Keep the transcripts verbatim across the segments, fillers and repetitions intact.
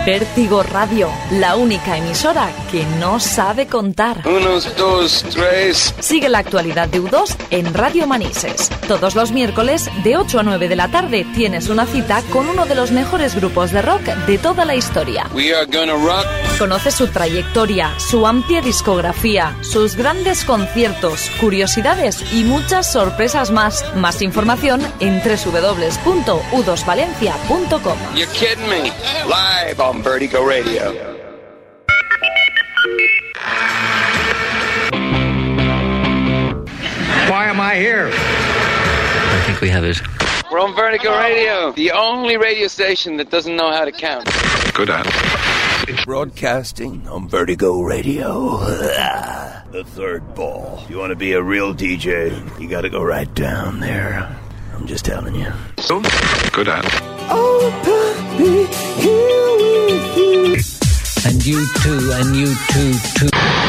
Vértigo Radio, la única emisora que no sabe contar. Unos, dos, tres. Sigue la actualidad de U dos en Radio Manises. Todos los miércoles, de ocho a nueve de la tarde, tienes una cita con uno de los mejores grupos de rock de toda la historia. We are gonna rock. Conoce su trayectoria, su amplia discografía, sus grandes conciertos, curiosidades y muchas sorpresas más. Más información en doble u doble u doble u punto u dos valencia punto com. You're kidding me. Live on Vertigo Radio. Why am I here? I think we have it. We're on Vertigo Radio, the only radio station that doesn't know how to count. Good at Broadcasting on Vertigo Radio. The third ball. If you want to be a real D J, you got to go right down there. I'm just telling you. So, good at Oh, puppy, here with you. And you too, and you too, too.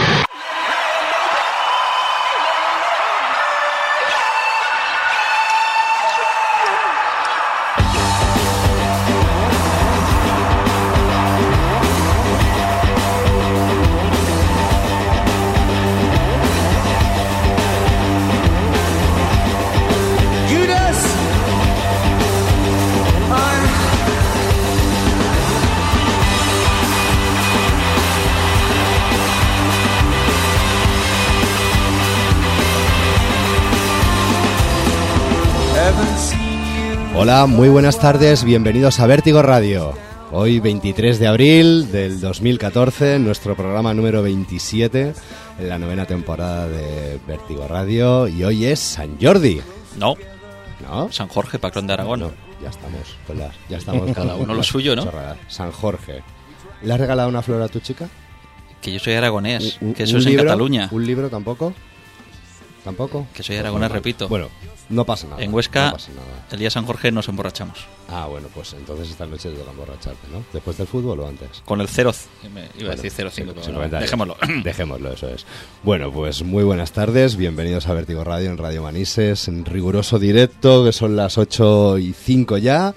Hola, muy buenas tardes, bienvenidos a Vértigo Radio. Hoy veintitrés de abril del dos mil catorce, nuestro programa número veintisiete en la novena temporada de Vértigo Radio, y hoy es San Jordi. No, ¿No? San Jorge, patrón de Aragón. No, ya estamos, con las, ya estamos Cada uno lo suyo, ¿no? Chorradas. San Jorge. ¿Le has regalado una flor a tu chica? Que yo soy aragonés, ¿Un, que un eso es en libro? Cataluña. ¿Un libro tampoco? ¿Tampoco? Que soy aragonés, repito. Bueno, no pasa nada. En Huesca, no pasa nada. el día de San Jorge nos emborrachamos. Ah, bueno, pues entonces esta noche te toca emborracharte, ¿no? ¿Después del fútbol o antes? Con el cero, me iba Bueno, a decir cero cinco, sí, pero sin no, comentarios. dejémoslo. Dejémoslo, eso es. Bueno, pues muy buenas tardes, bienvenidos a Vértigo Radio en Radio Manises, en riguroso directo, que son las ocho y cinco ya.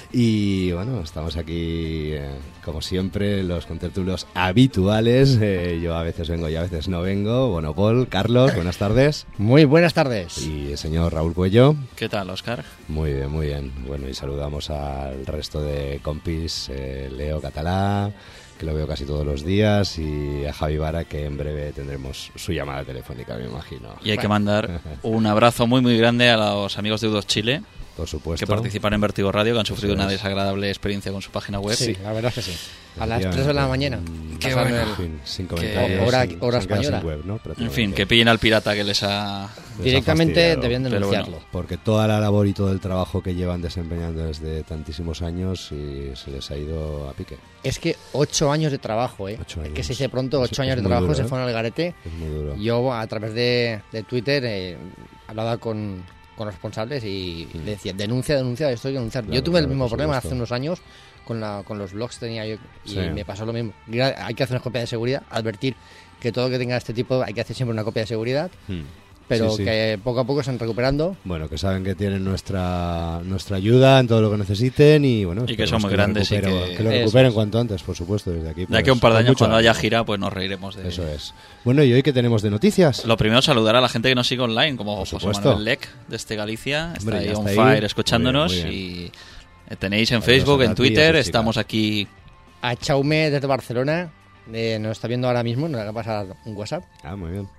Y bueno, estamos aquí, eh, como siempre, los contertulios habituales. Eh, yo a veces vengo y a veces no vengo. Bueno, Paul, Carlos, buenas tardes. Muy buenas tardes. Y el señor Raúl Cuello. ¿Qué tal, Óscar? Muy bien, muy bien. Bueno, y saludamos al resto de compis, eh, Leo Catalá, que lo veo casi todos los días, y a Javi Vara, que en breve tendremos su llamada telefónica, me imagino. Y hay que mandar un abrazo muy muy grande a los amigos de U dos Chile, por supuesto, que participan en Vértigo Radio, que han sufrido Eso una es. desagradable experiencia con su página web. Sí, la verdad es que sí. A las tres de la mañana. Qué pasando bueno. el- En fin, sin Que- comentarios. hora- sin- hora se han quedado española. sin web, ¿no? En Prácticamente. fin, que pillen al pirata que les ha... Les ha Directamente fastidiado. debían Pero denunciarlo. bueno. Porque toda la labor y todo el trabajo que llevan desempeñando desde tantísimos años, y se les ha ido a pique. Es que ocho años de trabajo, ¿eh? Ocho Es años. que se dice pronto, Es- ocho es años de muy trabajo duro, se ¿eh? fueron al garete. Es muy duro. Yo, a través de, de Twitter, eh, hablaba con, con los responsables y le decía, denuncia, denuncia, esto hay que denunciar. Claro, yo tuve el claro, mismo por problema supuesto. hace unos años con, la, con los blogs que tenía yo y Sí. me pasó lo mismo. Gra- Hay que hacer una copia de seguridad, advertir que todo lo que tenga este tipo hay que hacer siempre una copia de seguridad, Hmm. pero Sí, sí. que poco a poco se están recuperando. Bueno, que saben que tienen nuestra nuestra ayuda en todo lo que necesiten, y bueno, Y que esperemos somos lo grandes y recuperen- que- que lo Eso recuperen es. cuanto antes, por supuesto, desde aquí. De aquí a pues, un par de con años, mucho cuando haya ánimo. gira, pues nos reiremos de... Eso es. Bueno, ¿y hoy qué tenemos de noticias? Lo primero, saludar a la gente que nos sigue online, como Por José supuesto. Manuel Lec, desde Galicia. Está Hombre, ahí ya on está ahí. fire escuchándonos. Muy bien, muy Y eh, tenéis en Saludos Facebook, a en ti y a tu Twitter. chica. Estamos aquí. A Chaume desde Barcelona, eh, nos está viendo ahora mismo, nos va a pasar un WhatsApp Ah, muy bien.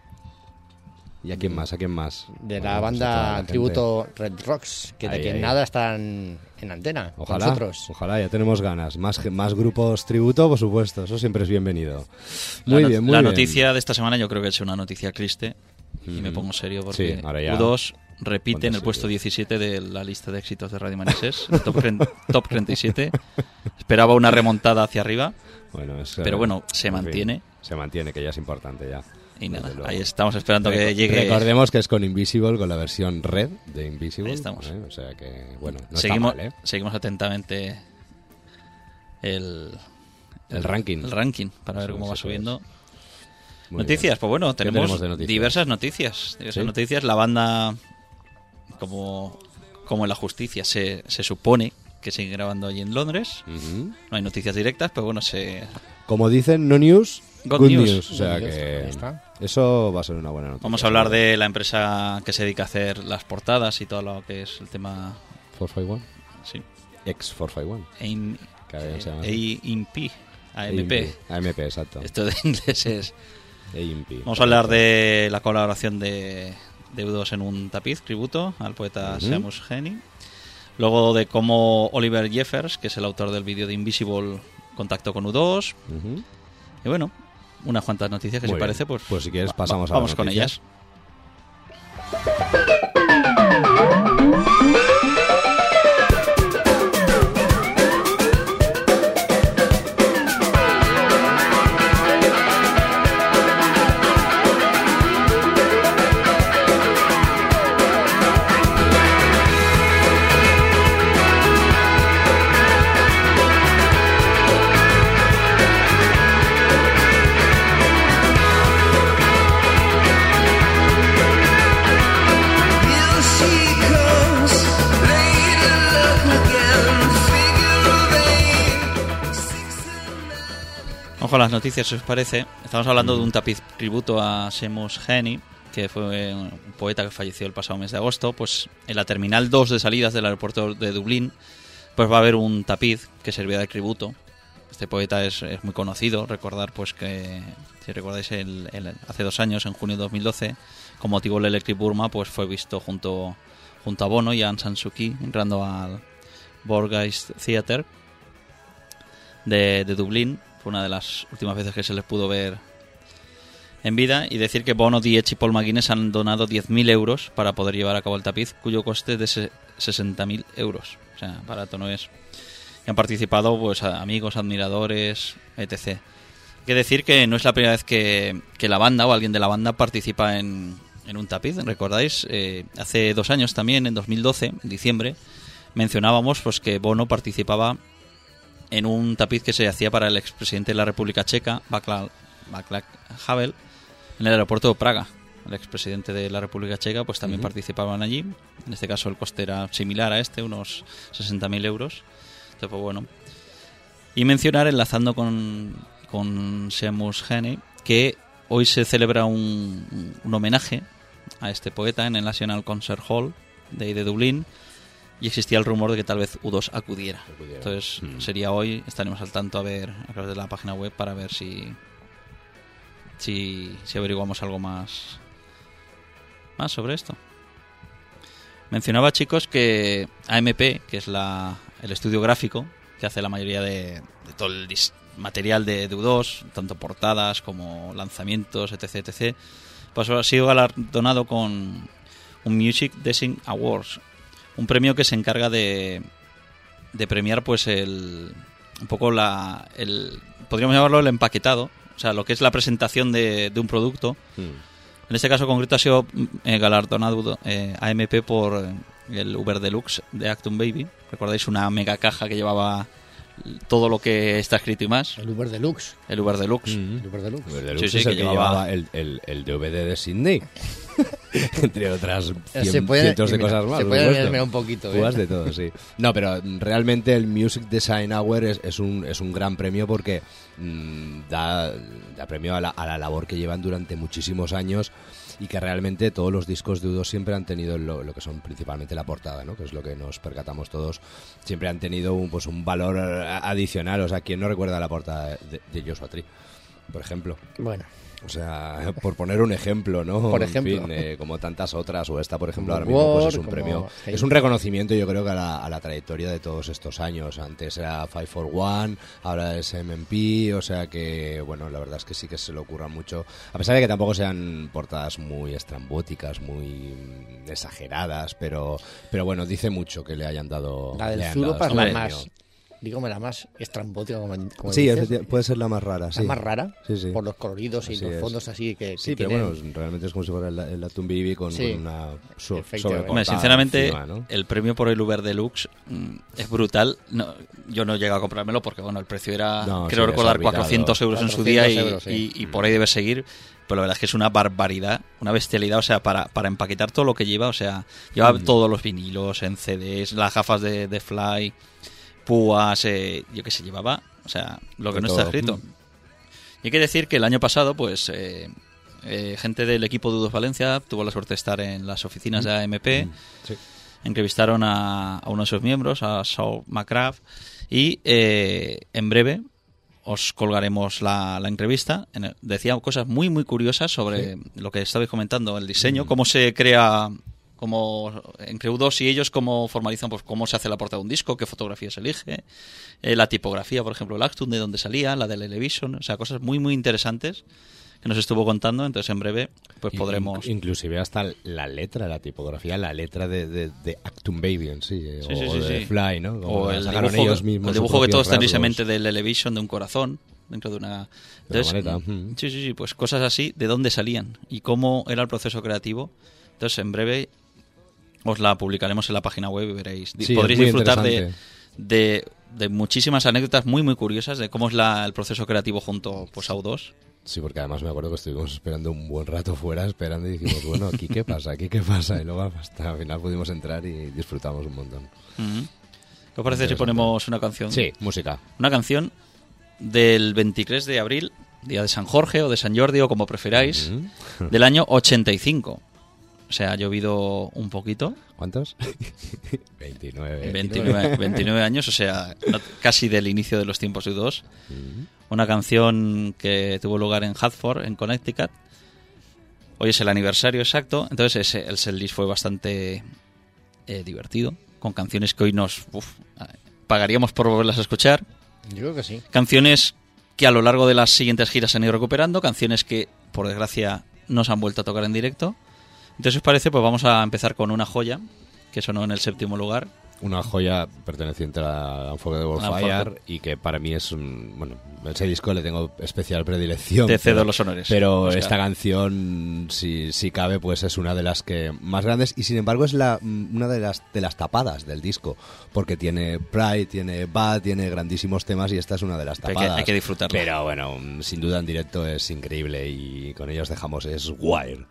¿Y a quién más? ¿A quién más? de Bueno, la pues a toda la banda gente. tributo Red Rocks, que de Ahí, que ahí. nada están en antena con Ojalá, nosotros. ojalá, ya tenemos ganas. Más, ge- más grupos tributo, por supuesto, eso siempre es bienvenido. La, Muy no- bien, muy la bien. noticia de esta semana yo creo que es una noticia triste. Y me pongo serio porque Sí, ahora ya. U dos repite en el Ponte puesto serio. diecisiete de la lista de éxitos de Radio Manises, el top, tre- top treinta y siete. Esperaba una remontada hacia arriba. Bueno, es, Pero eh, bueno, se en fin, mantiene. se mantiene, que ya es importante ya. Y nada, Desde luego. ahí estamos esperando que Reco- llegue. Recordemos que es con Invisible, con la versión red de Invisible. Ahí estamos. ¿eh? O sea que, bueno, no seguimos, está mal, ¿eh? seguimos atentamente el, El ranking. el ranking para ver Eso cómo es, va eso subiendo. Muy Noticias, bien. pues bueno, ¿Qué tenemos, tenemos de noticias? diversas noticias. Diversas ¿Sí? noticias. La banda, como, como en la justicia, se, se supone que sigue grabando allí en Londres. Ujú. No hay noticias directas, pero bueno, se... Como dicen, no news, Good good, news. news. O sea Good news, que ahí está. eso va a ser una buena noticia. Vamos a hablar de la empresa que se dedica a hacer las portadas y todo lo que es el tema... cuatrocientos cincuenta y uno. Sí. Ex cuatrocientos cincuenta y uno. A M Que había- se llama A así. M P. A M P. A M P, exacto. Esto de inglés es... A M P. Vamos a hablar de la colaboración de, de U dos en un tapiz, tributo al poeta Ujú. Seamus Heaney. Luego de cómo Oliver Jeffers, que es el autor del vídeo de Invisible, contactó con U dos. Ujú. Y bueno, unas cuantas noticias que Muy si bien. parece, pues, Pues si quieres va- pasamos a vamos las con noticias. ellas. Vamos con las noticias, si os parece. Estamos hablando de un tapiz tributo a Seamus Heaney, que fue un poeta que falleció el pasado mes de agosto. Pues en la terminal dos de salidas del aeropuerto de Dublín, pues va a haber un tapiz que servirá de tributo. Este poeta es, es muy conocido. Recordar pues que, si recordáis, el, el- hace dos años, en junio de dos mil doce, con motivo del Electric Burma, pues fue visto junto, junto a Bono y a Aung San Suu Kyi, entrando al Borgheist Theatre de, de Dublín. Fue una de las últimas veces que se les pudo ver en vida. Y decir que Bono, Diech y Paul McGuinness han donado diez mil euros para poder llevar a cabo el tapiz, cuyo coste es de se- sesenta mil euros. O sea, barato no es. Y han participado pues a- amigos, admiradores, etcétera. Hay que decir que no es la primera vez que, que la banda o alguien de la banda participa en, en un tapiz. ¿Recordáis? Eh, hace dos años también, en dos mil doce, en diciembre, mencionábamos pues que Bono participaba en un tapiz que se hacía para el expresidente de la República Checa, Václav Václav Havel, en el aeropuerto de Praga. El expresidente de la República Checa pues también Ujú. participaban allí. En este caso el coste era similar a este, unos sesenta mil euros. Entonces, pues bueno. Y mencionar, enlazando con, con Seamus Heaney, que hoy se celebra un, un homenaje a este poeta en el National Concert Hall de, ahí de Dublín. Y existía el rumor de que tal vez U dos acudiera. Acudiera. Entonces Mm. sería hoy, estaremos al tanto a ver a través de la página web para ver si si, si averiguamos algo más más sobre esto. Mencionaba, chicos, que A M P, que es la, el estudio gráfico que hace la mayoría de, de todo el dis- material de, de U dos, tanto portadas como lanzamientos, etcétera, etcétera, pues ha sido galardonado con un Music Design Awards, un premio que se encarga de, de premiar pues el un poco la el podríamos llamarlo el empaquetado, o sea, lo que es la presentación de, de un producto. Mm. En este caso concreto ha sido eh, galardonado eh, A M P por eh, el Uber Deluxe de Acton Baby. ¿Recordáis una mega caja que llevaba todo lo que está escrito y más? El Uber Deluxe. El Uber Deluxe. Mm. El Uber Deluxe. El Sí, Deluxe sí, es el que que llevaba- llevaba el, el, el D V D de Sydney. Entre otras Eh, cien- se puede- cientos de mira, cosas más. se por puede supuesto. enmendar un poquito, ¿eh? Jugas de todo, sí. No, pero realmente el Music Design Award es, es, un, es un gran premio porque mm, da, da premio a la, a la labor que llevan durante muchísimos años y que realmente todos los discos de U dos siempre han tenido lo, lo que son principalmente la portada, ¿no? Que es lo que nos percatamos todos. Siempre han tenido un, pues un valor adicional. O sea, ¿quién no recuerda la portada de, de Joshua Tree, por ejemplo? Bueno, O sea, por poner un ejemplo, ¿no? Por En ejemplo. fin, eh, como tantas otras, o esta, por ejemplo, Como ahora mismo, pues War, es un como premio. Halo. Es un reconocimiento, yo creo, que a la, a la trayectoria de todos estos años. Antes era five for one, ahora es M M P, o sea que, bueno, la verdad es que sí que se le ocurra mucho. A pesar de que tampoco sean portadas muy estrambóticas, muy mm, exageradas, pero, pero bueno, dice mucho que le hayan dado. la del le hayan Zuropa es dado la este más, premio. dígame, la más estrambótica, como, como Sí, dices. efecti- puede ser la más rara, sí. La más rara, Sí, sí. por los coloridos y Así los es. fondos así que, que Sí, pero tienen. bueno, realmente es como si fuera el, el Atom Baby con, Sí. con una so- Efectivamente. sobreportada Hombre, sinceramente, encima, ¿no? el premio por el Uber Deluxe mm, es brutal. No, yo no llegué a comprármelo porque, bueno, el precio era, No, creo sí, recordar, desorbitado. cuatrocientos euros en su día y, cuatrocientos euros, sí. y- y por ahí debe seguir. Pero la verdad es que es una barbaridad, una bestialidad, o sea, para, para empaquetar todo lo que lleva, o sea, lleva Mm. todos los vinilos en C Ds, las gafas de, de Fly, púas, eh, yo qué sé, llevaba, o sea, lo que De no todo. está escrito. Mm. Y hay que decir que el año pasado, pues, eh, eh, gente del equipo de U dos Valencia tuvo la suerte de estar en las oficinas de A M P, Mm, sí. entrevistaron a, a uno de sus miembros, a Saul McCraft, y eh, en breve os colgaremos la, la entrevista. En el- decía cosas muy, muy curiosas sobre lo que estabais comentando, el diseño, cómo se crea, cómo entre U dos y ellos, cómo formalizan, pues cómo se hace la portada de un disco, qué fotografía se elige, eh, la tipografía, por ejemplo, el Actum, de dónde salía, la del Elevision, o sea, cosas muy, muy interesantes que nos estuvo contando. Entonces, en breve, pues In- podremos... Inclusive hasta la letra, la tipografía, la letra de, de, de Actum Baby en sí, eh, Sí, sí, o sí, de sí. Fly, ¿no? Como O la el sacaron dibujo, ellos mismos el sus dibujo que todos propios tenéis en rasgos. mente del Elevision, de un corazón dentro de una... De una Entonces, maleta, mm. sí, sí, sí, pues cosas así, de dónde salían y cómo era el proceso creativo. Entonces, en breve os la publicaremos en la página web y veréis. Sí, Podréis es muy disfrutar de, interesante. de, de muchísimas anécdotas muy, muy curiosas de cómo es la, el proceso creativo junto pues, a U dos. Sí, porque además me acuerdo que estuvimos esperando un buen rato fuera, esperando y dijimos, bueno, ¿aquí qué pasa? ¿Aquí qué pasa? Y luego hasta al final pudimos entrar y disfrutamos un montón. Ujú. ¿Qué os parece si Interesante. ponemos una canción? Sí, música. Una canción del veintitrés de abril, día de San Jorge o de San Jordi o como preferáis, Ujú. del año ochenta y cinco. O sea, ha llovido un poquito. ¿Cuántos? veintinueve. veintinueve, veintinueve años, o sea, no- casi del inicio de los tiempos de U dos. Ujú. Una canción que tuvo lugar en Hartford, en Connecticut. Hoy es el aniversario exacto, entonces ese, el setlist fue bastante eh, divertido, con canciones que hoy nos uf, pagaríamos por volverlas a escuchar. Yo creo que sí. Canciones que a lo largo de las siguientes giras se han ido recuperando, canciones que, por desgracia, no se han vuelto a tocar en directo. Entonces, si os parece, pues vamos a empezar con una joya que sonó en el séptimo lugar. Una joya perteneciente a la Unforgettable Unforgettable. Fire y que para mí es un... Bueno, ese disco le tengo especial predilección. Te cedo pero- los honores, Pero Óscar. esta canción, si, si cabe, pues es una de las que más grandes y sin embargo es la una de las de las tapadas del disco. Porque tiene Pride, tiene Bad, tiene grandísimos temas y esta es una de las Hay que- tapadas. hay que disfrutarla. Pero bueno, sin duda en directo es increíble y con ellos dejamos es Wire.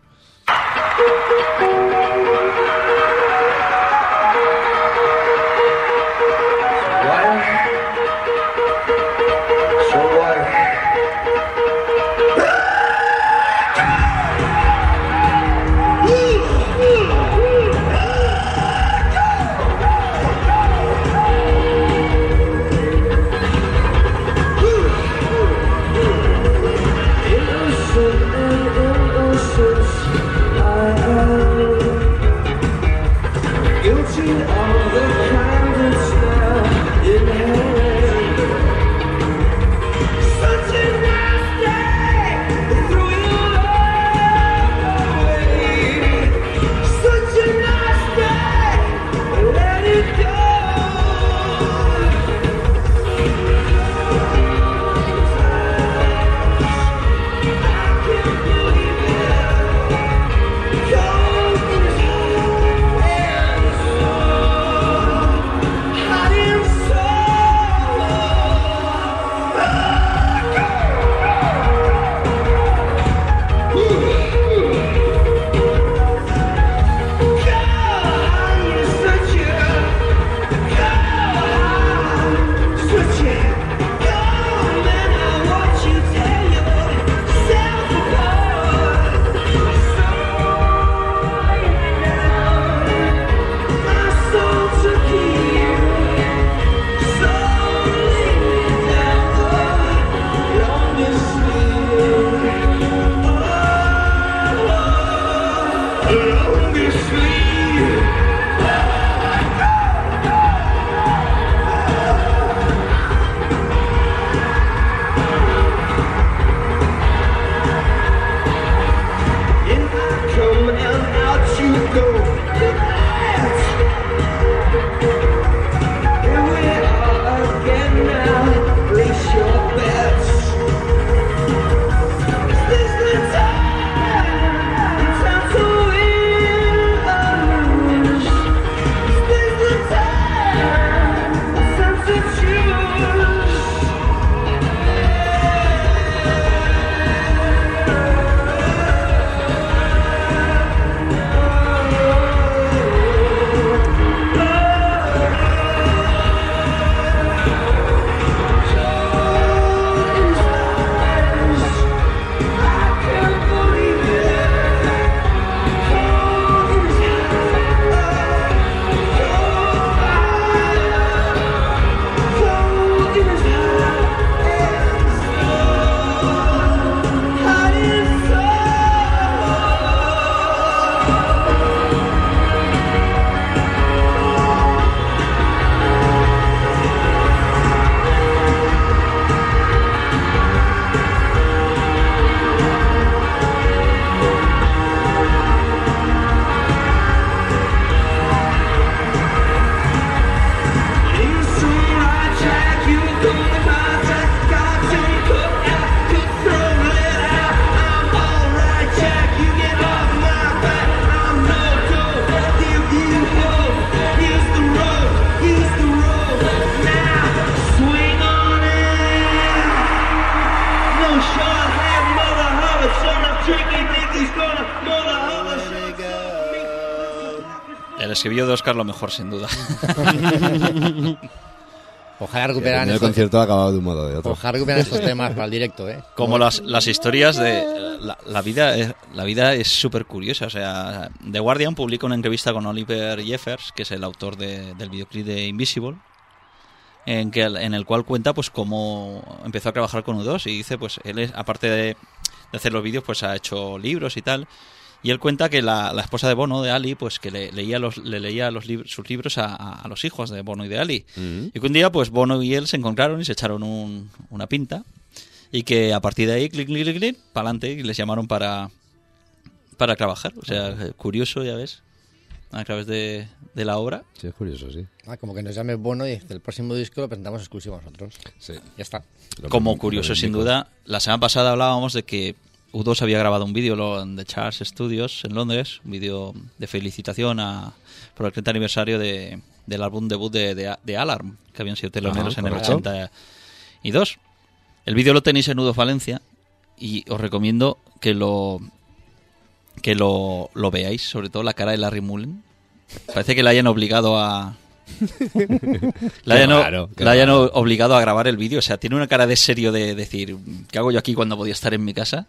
Innocent and innocence, I am. se vio de Oscar lo mejor, sin duda. Ojalá recuperan El estos, concierto ha acabado de un modo o de otro. ojalá recuperan estos temas para el directo, ¿eh? Como las, las historias de... La, la vida es la vida es súper curiosa. O sea, The Guardian publica una entrevista con Oliver Jeffers, que es el autor de, del videoclip de Invisible, en, que, en el cual cuenta pues cómo empezó a trabajar con U dos y dice, pues él, es, aparte de, de hacer los vídeos, pues ha hecho libros y tal. Y él cuenta que la, la esposa de Bono, de Ali, pues que le leía los le leía los lib- sus libros a, a, a los hijos de Bono y de Ali. Mm. Y que un día pues Bono y él se encontraron y se echaron un, una pinta. Y que a partir de ahí, clic, clic, clic, clic, para adelante, y les llamaron para, para trabajar. O sea, curioso, ya ves, a través de, de la obra. Sí, es curioso, sí. Ah, como que nos llame Bono y dice, el próximo disco lo presentamos exclusivo a nosotros. Sí. Ya está. Lo Como mismo, curioso, lo sin mismo. duda, la semana pasada hablábamos de que U dos había grabado un vídeo lo- en The Charles Studios en Londres, un vídeo de felicitación a, por el treinta aniversario de, del álbum debut de, de, de Alarm, que habían sido teloneros Ah, en el correcto. ochenta y dos. El vídeo lo tenéis en U dos Valencia y os recomiendo que lo que lo, lo veáis, sobre todo la cara de Larry Mullen. Parece que le hayan obligado a... Le hayan, o- raro, qué le hayan raro. o- obligado a grabar el vídeo. O sea, tiene una cara de serio de decir, ¿qué hago yo aquí cuando podía estar en mi casa?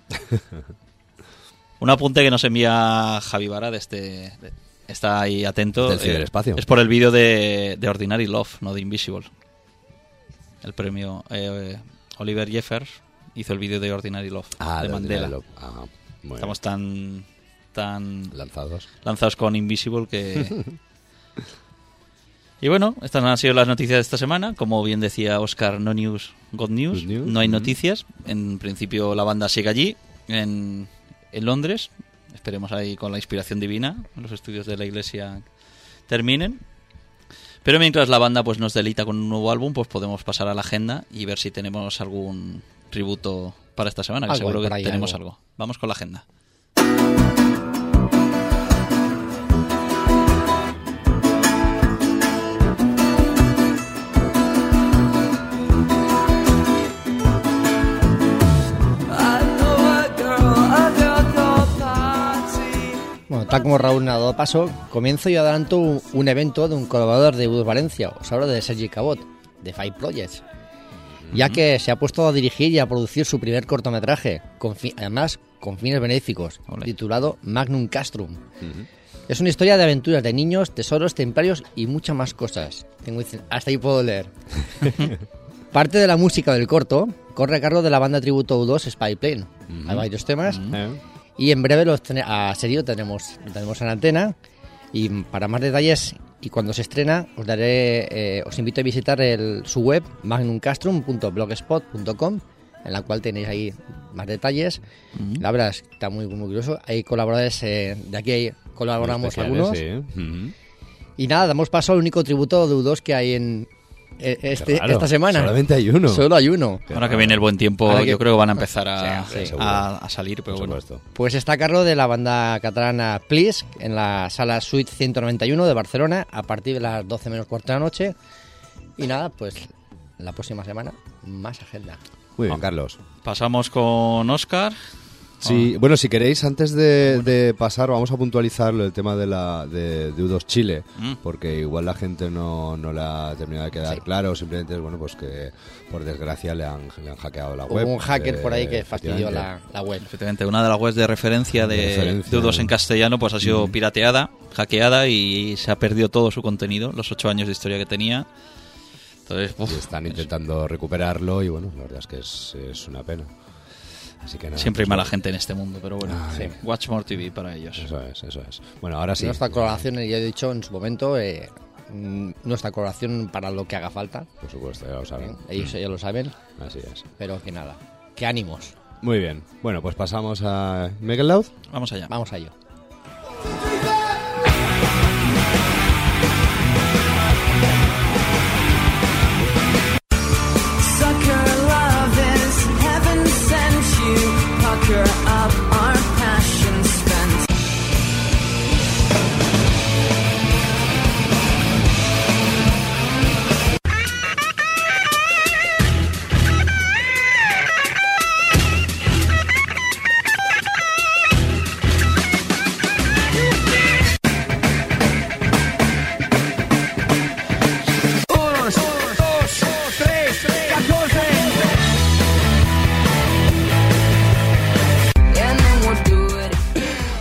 Un apunte que nos envía Javi Vara de este... de- está ahí atento. Del ciberespacio. Es por el vídeo de, de Ordinary Love, no de Invisible. El premio... eh, Oliver Jeffers hizo el vídeo de Ordinary Love, Ah, de de Mandela. Mandela. Ah, muy Estamos tan... tan lanzados. lanzados con Invisible que... Y bueno, estas han sido las noticias de esta semana. Como bien decía Oscar, no news, good news. Good news. No hay Mm. noticias. En principio la banda sigue allí, en, en Londres. Esperemos ahí con la inspiración divina, los estudios de la iglesia terminen. Pero mientras la banda pues nos deleita con un nuevo álbum, pues podemos pasar a la agenda y ver si tenemos algún tributo para esta semana, que Algo seguro hay que por ahí, tenemos algo. algo. Vamos con la agenda. Bueno, tal como Raúl me ha dado paso, comienzo y adelanto un, un evento de un colaborador de U dos Valencia. Os hablo de Sergi Cabot, de Five Projects. Ya que se ha puesto a dirigir y a producir su primer cortometraje, con fi- además con fines benéficos, Ole. titulado Magnum Castrum. Es una historia de aventuras de niños, tesoros, templarios y muchas más cosas. Tengo, hasta ahí puedo leer. Parte de la música del corto corre a cargo de la banda tributo U dos Spy Plane. Hay varios temas. Eh, Y en breve los tene- a Sergio tenemos, lo tenemos en la antena. Y para más detalles y cuando se estrena, os daré, eh, os invito a visitar el, su web magnumcastrum punto blogspot punto com, en la cual tenéis ahí más detalles. La verdad es que está muy, muy curioso. Hay colaboradores, eh, de aquí colaboramos especiales, algunos. sí. Ujú. Y nada, damos paso al único tributo de U dos que hay en eh, este, Qué raro, esta semana. solamente hay uno. Solo hay uno. Ahora que viene el buen tiempo, Ahora que- yo creo que van a empezar a, Sí, seguro. a, a salir, pero Por bueno. supuesto. Pues está a cargo de la banda catalana Please, en la sala Suite ciento noventa y uno de Barcelona, a partir de las doce menos cuarto de la noche. Y nada, pues la próxima semana, más agenda. Muy bien, Carlos. Pasamos con Oscar. Sí, bueno, si queréis, antes de, de pasar, vamos a puntualizar el tema de la de, de U dos Chile, Mm. porque igual la gente no, no le ha terminado de quedar Sí. claro, simplemente es bueno, pues que por desgracia le han, le han hackeado la Hubo web. un hacker eh, por ahí que fastidió la, efectivamente. la web. Efectivamente, una de las webs de referencia De de, referencia. de U dos en castellano pues ha sido Mm. pirateada, hackeada y se ha perdido todo su contenido, los ocho años de historia que tenía. Entonces, uf, Y están es- intentando recuperarlo y bueno, la verdad es que es, es una pena. Así que nada, siempre hay pues mala bueno. gente en este mundo, pero bueno, Ay. sí. Watchmore T V para ellos. Eso es, eso es. Bueno, ahora sí. Nuestra colaboración, ya he dicho en su momento, eh, mm, nuestra colaboración para lo que haga falta. Por supuesto, ya lo saben. ¿eh? Ellos ya lo saben, Así es. pero que nada, que ánimos. Muy bien. Bueno, pues pasamos a Make It Loud. Vamos allá. Vamos a ello. Sucker love is heaven sent you. Pucker up our passion spent.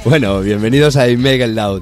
Bueno, bienvenidos a I Make It Loud.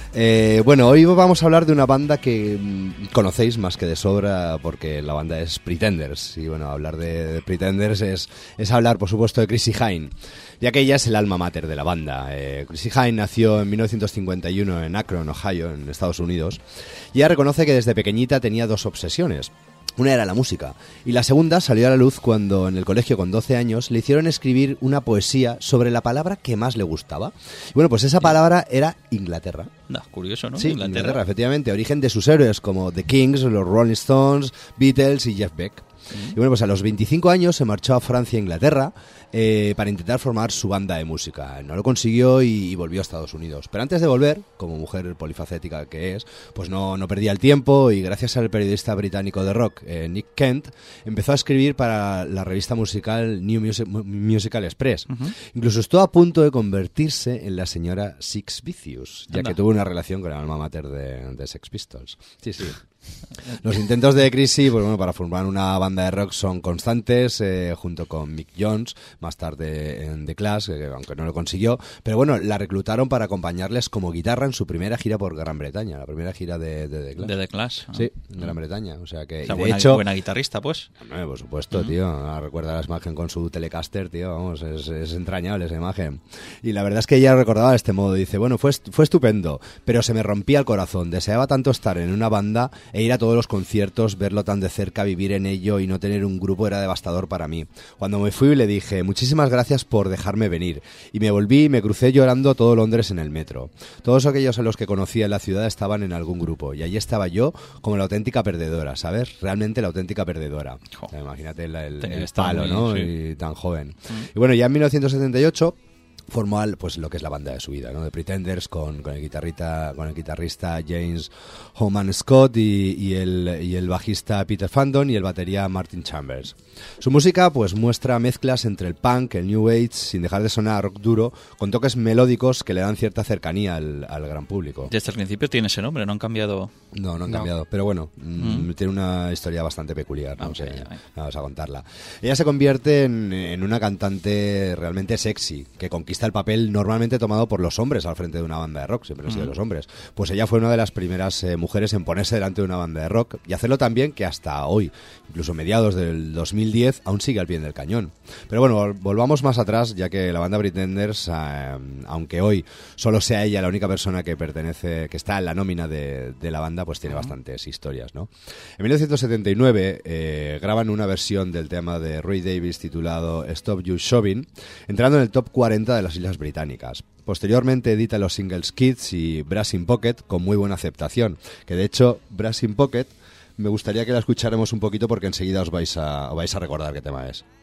Eh, bueno, hoy vamos a hablar de una banda que mm, conocéis más que de sobra, porque la banda es Pretenders. Y bueno, hablar de, de Pretenders es, es hablar, por supuesto, de Chrissie Hynde, ya que ella es el alma mater de la banda. Eh, Chrissie Hynde nació en mil novecientos cincuenta y uno en Akron, Ohio, en Estados Unidos, y ella reconoce que desde pequeñita tenía dos obsesiones. Una era la música, y la segunda salió a la luz cuando en el colegio con doce años le hicieron escribir una poesía sobre la palabra que más le gustaba. Y bueno, pues esa palabra era Inglaterra. No, curioso, ¿no? Sí, Inglaterra. Inglaterra, efectivamente, origen de sus héroes como The Kings, los Rolling Stones, Beatles y Jeff Beck. Y bueno, pues a los veinticinco años se marchó a Francia e Inglaterra eh, para intentar formar su banda de música. No lo consiguió y, y volvió a Estados Unidos. Pero antes de volver, como mujer polifacética que es, pues no, no perdía el tiempo, y gracias al periodista británico de rock, eh, Nick Kent, empezó a escribir para la revista musical New Music, Musical Express. Uh-huh. Incluso estuvo a punto de convertirse en la señora Six Vicious, ya Anda. que tuvo una relación con el alma mater de, de Sex Pistols. Sí, sí. Los intentos de Chrissie, pues bueno, para formar una banda de rock son constantes, eh, junto con Mick Jones, más tarde en The Clash, eh, aunque no lo consiguió. Pero bueno, la reclutaron para acompañarles como guitarra en su primera gira por Gran Bretaña, la primera gira de, de The Clash. De The Clash. ¿No? Sí, en Gran Bretaña. O sea que, o sea, y de buena, hecho, buena guitarrista, pues. Bueno, por supuesto, uh-huh. tío. Ahora recuerda la imagen con su Telecaster, tío. Vamos, es, es entrañable esa imagen. Y la verdad es que ella recordaba de este modo. Dice, bueno, fue, fue estupendo, pero se me rompía el corazón. Deseaba tanto estar en una banda e ir a todos los conciertos, verlo tan de cerca, vivir en ello y no tener un grupo era devastador para mí. Cuando me fui le dije, muchísimas gracias por dejarme venir. Y me volví y me crucé llorando todo Londres en el metro. Todos aquellos a los que conocía en la ciudad estaban en algún grupo. Y allí estaba yo como la auténtica perdedora, ¿sabes? Realmente la auténtica perdedora. O sea, imagínate el, el, el palo, ¿no? Sí. Y tan joven. Mm. Y bueno, ya en mil novecientos setenta y ocho... formó al, pues lo que es la banda de su vida, ¿no? The Pretenders, con, con el guitarrista con el guitarrista James Homan Scott y, y, el, y el bajista Peter Fandon y el batería Martin Chambers. Su música pues muestra mezclas entre el punk, el new age, sin dejar de sonar rock duro, con toques melódicos que le dan cierta cercanía al, al gran público. Desde el principio tiene ese nombre, no han cambiado. No, no han no. cambiado, pero bueno, mm. Mm, tiene una historia bastante peculiar, ¿no? Vamos, que, allá, vamos a contarla. Ella se convierte en, en una cantante realmente sexy, que conquista el papel normalmente tomado por los hombres al frente de una banda de rock, siempre han sido mm. los hombres. Pues ella fue una de las primeras eh, mujeres en ponerse delante de una banda de rock y hacerlo tan bien que hasta hoy, incluso mediados del dos mil diez, aún sigue al pie del cañón. Pero bueno, volvamos más atrás, ya que la banda Pretenders, eh, aunque hoy solo sea ella la única persona que pertenece, que está en la nómina de, de la banda, pues tiene mm. bastantes historias, ¿no? En mil novecientos setenta y nueve eh, graban una versión del tema de Roy Davis titulado Stop You Shoving, entrando en el top cuarenta de las Islas Británicas. Posteriormente edita los singles Kids y Brass in Pocket con muy buena aceptación, que de hecho Brass in Pocket me gustaría que la escucháramos un poquito porque enseguida os vais a, os vais a recordar qué tema es.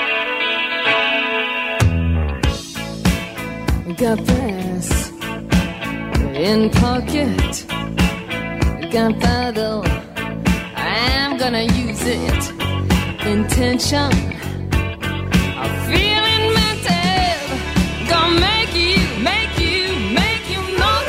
Got brass in pocket, gunpowder, I'm gonna use it. Intention, I'm feeling mental, gonna make you, make you, make you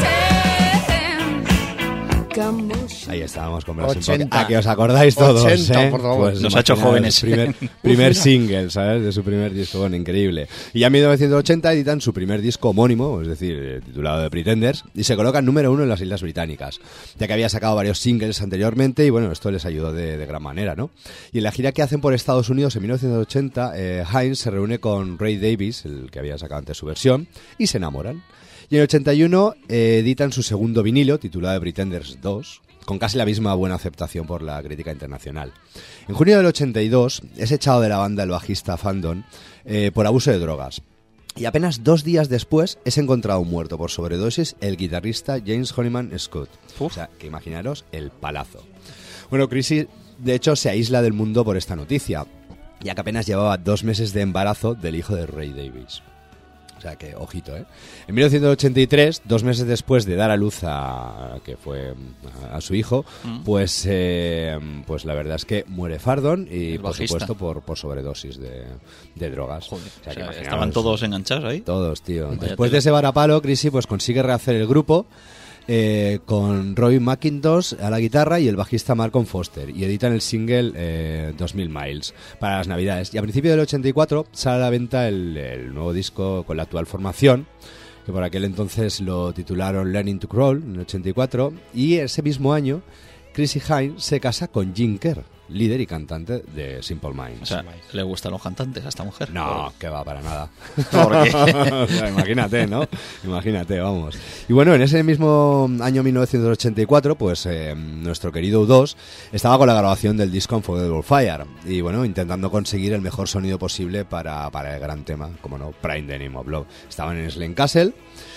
notice. Ahí estábamos con Brass in Pocket. Ah, que os acordáis todos, ochenta, ¿eh? por favor. Pues nos ha hecho jóvenes. Primer, primer single, ¿sabes? De su primer disco, bueno, increíble. Y ya en mil novecientos ochenta editan su primer disco homónimo, es decir, eh, titulado The Pretenders, y se colocan número uno en las Islas Británicas, ya que había sacado varios singles anteriormente y bueno, esto les ayudó de, de gran manera, ¿no? Y en la gira que hacen por Estados Unidos en mil novecientos ochenta, eh, Hynde se reúne con Ray Davis, el que había sacado antes su versión, y se enamoran. Y en el ochenta y uno eh, editan su segundo vinilo, titulado The Pretenders dos, con casi la misma buena aceptación por la crítica internacional. En junio del ochenta y dos es echado de la banda el bajista Fandon eh, por abuso de drogas. Y apenas dos días después es encontrado muerto por sobredosis el guitarrista James Honeyman Scott. Uf. O sea, que imaginaros el palazo. Bueno, Chrissie, de hecho, se aísla del mundo por esta noticia, ya que apenas llevaba dos meses de embarazo del hijo de Ray Davis. O sea que, ojito, ¿eh? En mil novecientos ochenta y tres, dos meses después de dar a luz a, que fue a, a su hijo, mm. pues eh, pues la verdad es que muere Fandon y, por supuesto, por, por sobredosis de, de drogas. Joder, o sea, o sea, que estaban todos enganchados ahí. Todos, tío. Vaya Después tela. de ese varapalo, Chrissie pues consigue rehacer el grupo, Eh, con Roy McIntosh a la guitarra y el bajista Malcolm Foster, y editan el single eh, dos mil Miles para las navidades. Y a principios del ochenta y cuatro sale a la venta el, el nuevo disco con la actual formación, que por aquel entonces lo titularon Learning to Crawl en el ochenta y cuatro, y ese mismo año Chrissie Hynde se casa con Jim Kerr, líder y cantante de Simple Minds. O sea, ¿le gustan los cantantes a esta mujer? No, que va para nada. ¿Por qué? O sea, imagínate, ¿no? Imagínate, vamos. Y bueno, en ese mismo año mil novecientos ochenta y cuatro, pues eh, nuestro querido U dos estaba con la grabación del disco Unforgettable Fire y bueno, intentando conseguir el mejor sonido posible para, para el gran tema, como no, Prime the Name of Love. Estaban en Slane Castle.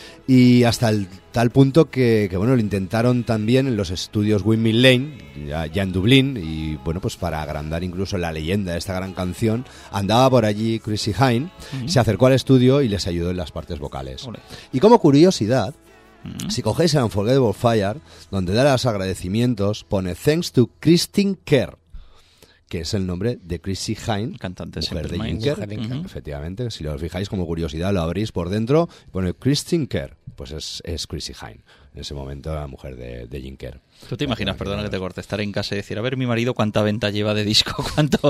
Y hasta el tal punto que, que bueno, lo intentaron también en los estudios Windmill Lane, ya, ya en Dublín, y bueno, pues para agrandar incluso la leyenda de esta gran canción, andaba por allí Chrissie Hynde, uh-huh. se acercó al estudio y les ayudó en las partes vocales. Olé. Y como curiosidad, uh-huh. si cogéis el Unforgettable Fire, donde da los agradecimientos, pone Thanks to Christine Kerr, que es el nombre de Chrissie Hynde, cantante mujer de Jim Kerr, uh-huh. efectivamente, si lo fijáis como curiosidad lo abrís por dentro, pone Christine Kerr, pues es, es Chrissie Hynde, en ese momento la mujer de, de Jim Kerr. ¿Tú te imaginas, perdona que te corte, estar en casa y decir, a ver mi marido cuánta venta lleva de disco, cuánto,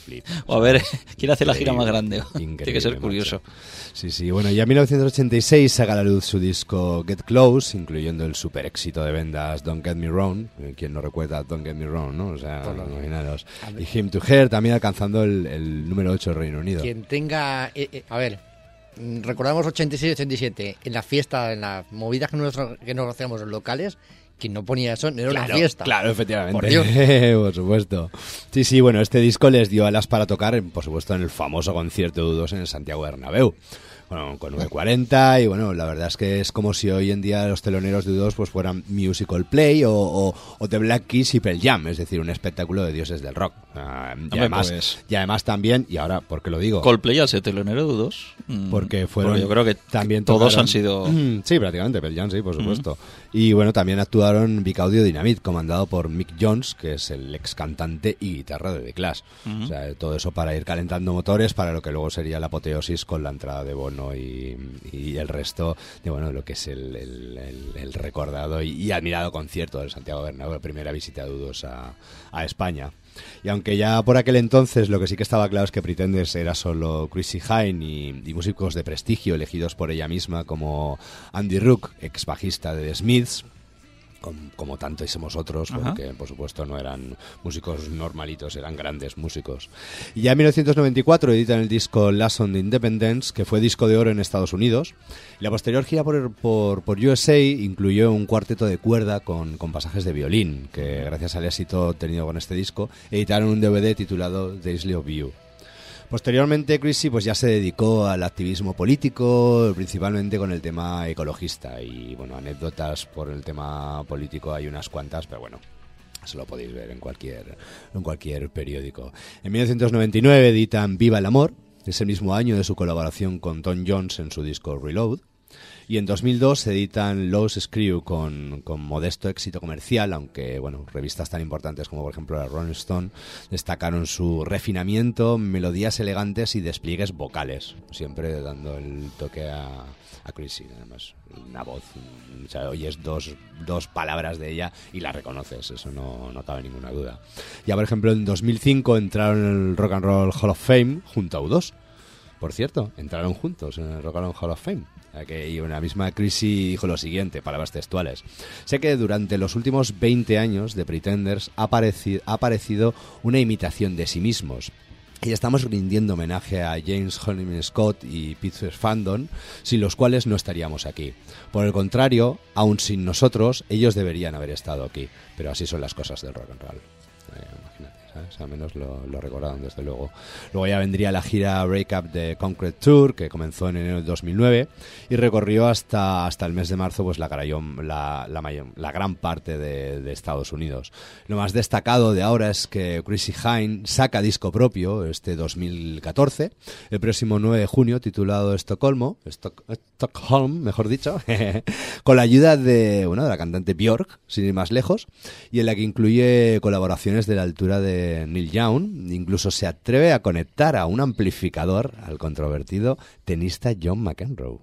o a ver, quiere hacer la gira más grande? Tiene que ser curioso. Macho. Sí, sí, bueno, ya en mil novecientos ochenta y seis saca a la luz su disco Get Close, incluyendo el super éxito de ventas Don't Get Me Wrong, quien no recuerda Don't Get Me Wrong, ¿no? O sea, imaginaros. Y Him to Her también alcanzando el, el número ocho del Reino Unido. Quien tenga, eh, eh, a ver, recordamos ochenta y seis ochenta y siete, en la fiesta, en las movidas que nos, que nos hacíamos en locales, quien no ponía eso no era claro, una fiesta. Claro, efectivamente. Por Dios. Por supuesto. Sí, sí, bueno, este disco les dio alas para tocar, por supuesto, en el famoso concierto de U dos en el Santiago Bernabéu. Bueno, con nueve cuarenta y bueno, la verdad es que es como si hoy en día los teloneros de U dos pues fueran Musical Play o, o, o The Black Keys y Pearl Jam, es decir, un espectáculo de dioses del rock. Uh, y, Hombre, además, pues, y además también, y ahora, ¿por qué lo digo? Coldplay al ser telonero de U dos. Porque fueron... Porque yo creo que también todos tocaron, han sido... Sí, prácticamente, Pearl Jam, sí, por supuesto. Mm. Y bueno, también actuaron Big Audio Dynamite, comandado por Mick Jones, que es el ex cantante y guitarra de The Clash. Mm. O sea, todo eso para ir calentando motores para lo que luego sería la apoteosis con la entrada de Bono y... y el resto de bueno lo que es el, el, el, el recordado y, y admirado concierto del Santiago Bernabéu, la primera visita de U dos a, a España. Y aunque ya por aquel entonces lo que sí que estaba claro es que Pretenders era solo Chrissie Hynde y, y músicos de prestigio elegidos por ella misma como Andy Rook, ex bajista de The Smiths, como, como tantísimos otros, porque por supuesto no eran músicos normalitos, eran grandes músicos. Y ya en mil novecientos noventa y cuatro editan el disco Last on the Independence, que fue disco de oro en Estados Unidos. Y la posterior gira por, por, por U S A incluyó un cuarteto de cuerda con, con pasajes de violín, que gracias al éxito obtenido con este disco, editaron un D V D titulado The Isle of You. Posteriormente, Chrissie pues ya se dedicó al activismo político, principalmente con el tema ecologista. Y bueno, anécdotas por el tema político hay unas cuantas, pero bueno, eso lo podéis ver en cualquier, en cualquier periódico. En mil novecientos noventa y nueve editan Viva el Amor, es el mismo año de su colaboración con Tom Jones en su disco Reload. Y en dos mil dos editan Lost Screw con, con modesto éxito comercial, aunque bueno, revistas tan importantes como por ejemplo la Rolling Stone destacaron su refinamiento, melodías elegantes y despliegues vocales, siempre dando el toque a, a Chrissie. Además, una voz, o sea, oyes dos, dos palabras de ella y la reconoces, eso no, no cabe ninguna duda. Ya por ejemplo en dos mil cinco entraron en el Rock and Roll Hall of Fame junto a U dos. Por cierto, entraron juntos en el Rock and Roll Hall of Fame. Y una misma Chrissie dijo lo siguiente, palabras textuales: sé que durante los últimos veinte años de Pretenders ha aparecido, ha aparecido una imitación de sí mismos. Y estamos rindiendo homenaje a James Honeyman Scott y Peter Frampton, sin los cuales no estaríamos aquí. Por el contrario, aún sin nosotros, ellos deberían haber estado aquí. Pero así son las cosas del rock and roll. Eh, imagínate. ¿Sabes? Al menos lo, lo recordaron desde luego. Luego ya vendría la gira Breakup de Concrete Tour, que comenzó en enero de dos mil nueve y recorrió hasta, hasta el mes de marzo pues la, la, la, mayor, la gran parte de, de Estados Unidos. Lo más destacado de ahora es que Chrissie Hynde saca disco propio este dos mil catorce, el próximo nueve de junio, titulado Estocolmo, Stock, Stockholm, mejor dicho, con la ayuda de, bueno, de la cantante Björk, sin ir más lejos, y en la que incluye colaboraciones de la altura de Neil Young. Incluso se atreve a conectar a un amplificador al controvertido tenista John McEnroe.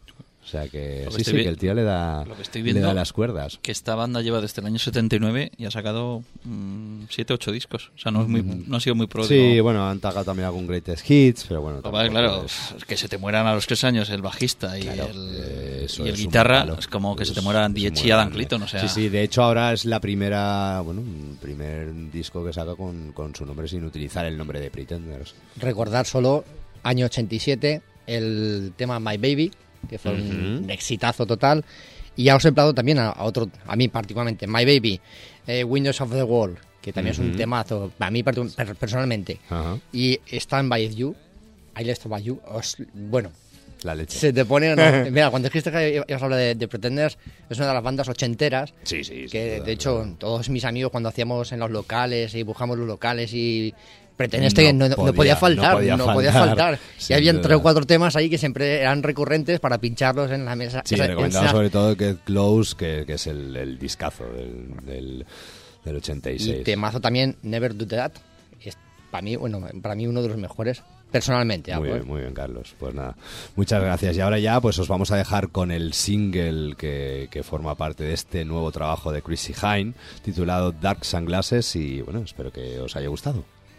O sea que sí, sí, que el tío le da, le da las cuerdas. Que esta banda lleva desde el año setenta y nueve y ha sacado siete ocho discos. O sea, no, es muy, no ha sido muy pro. Sí, bueno, han tocado también algún Greatest Hits, pero bueno. Vale, claro, es... que se te mueran a los tres años el bajista y claro, el... Eh, eso y el es un guitarra palo. es como que Es- se te mueran se Diez y mueran. Adam Clayton, o sea... Sí, sí, de hecho ahora es la primera, bueno, un primer disco que saca con, con su nombre sin utilizar el nombre de Pretenders. Recordar solo, año ochenta y siete, el tema My Baby, que fue un Ujú. exitazo total. Y ya os he empleado también a, a otro, a mí particularmente, My Baby, eh, Windows of the World, que también es un Ujú. temazo, para mí per- per- personalmente. Ajá. Y Stand By You, I Left By You, os- bueno, La leche. se te pone... no, mira, cuando dijiste que ibas a hablar de, de Pretenders, es una de las bandas ochenteras, Sí, sí. sin que duda, de hecho no. todos mis amigos cuando hacíamos en los locales y buscamos los locales y Pretenders no, No no, no podía- podía faltar, no podía no podía faltar, faltar. Y sin habían duda. tres o cuatro temas ahí que siempre eran recurrentes para pincharlos en la mesa. Sí, esa- recomendaba esa- sobre todo Get Close, que, que es el, el discazo del, del, del ochenta y y seis. temazo también Never Do That. Es para mí, bueno, para mí uno de los mejores personalmente. Muy hablo, bien, ¿eh? muy bien, Carlos. Pues nada, muchas gracias. Y ahora ya, pues os vamos a dejar con el single que, que forma parte de este nuevo trabajo de Chrissy Hine, titulado Dark Sunglasses, y bueno, espero que os haya gustado.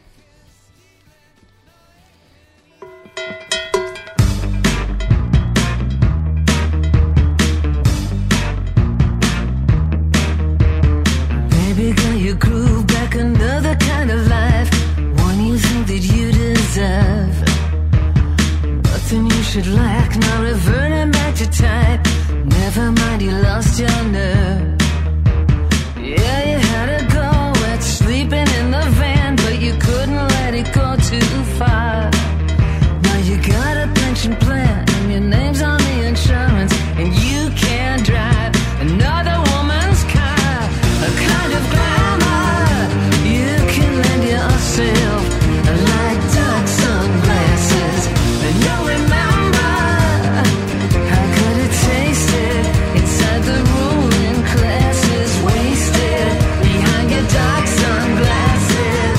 Baby girl, you groove back another kind of life, one you think that you deserve. But then you should lack, now reverting back to type. Never mind, you lost your nerve. Yeah, you had a go at sleeping in the van, but you couldn't let it go too far. Now you got a pension plan, and your name's on the insurance, and you can't drive another woman's car. A kind of glamour you can lend yourself, like dark sunglasses. And you'll remember how good it tasted inside the ruling classes, wasted behind your dark sunglasses.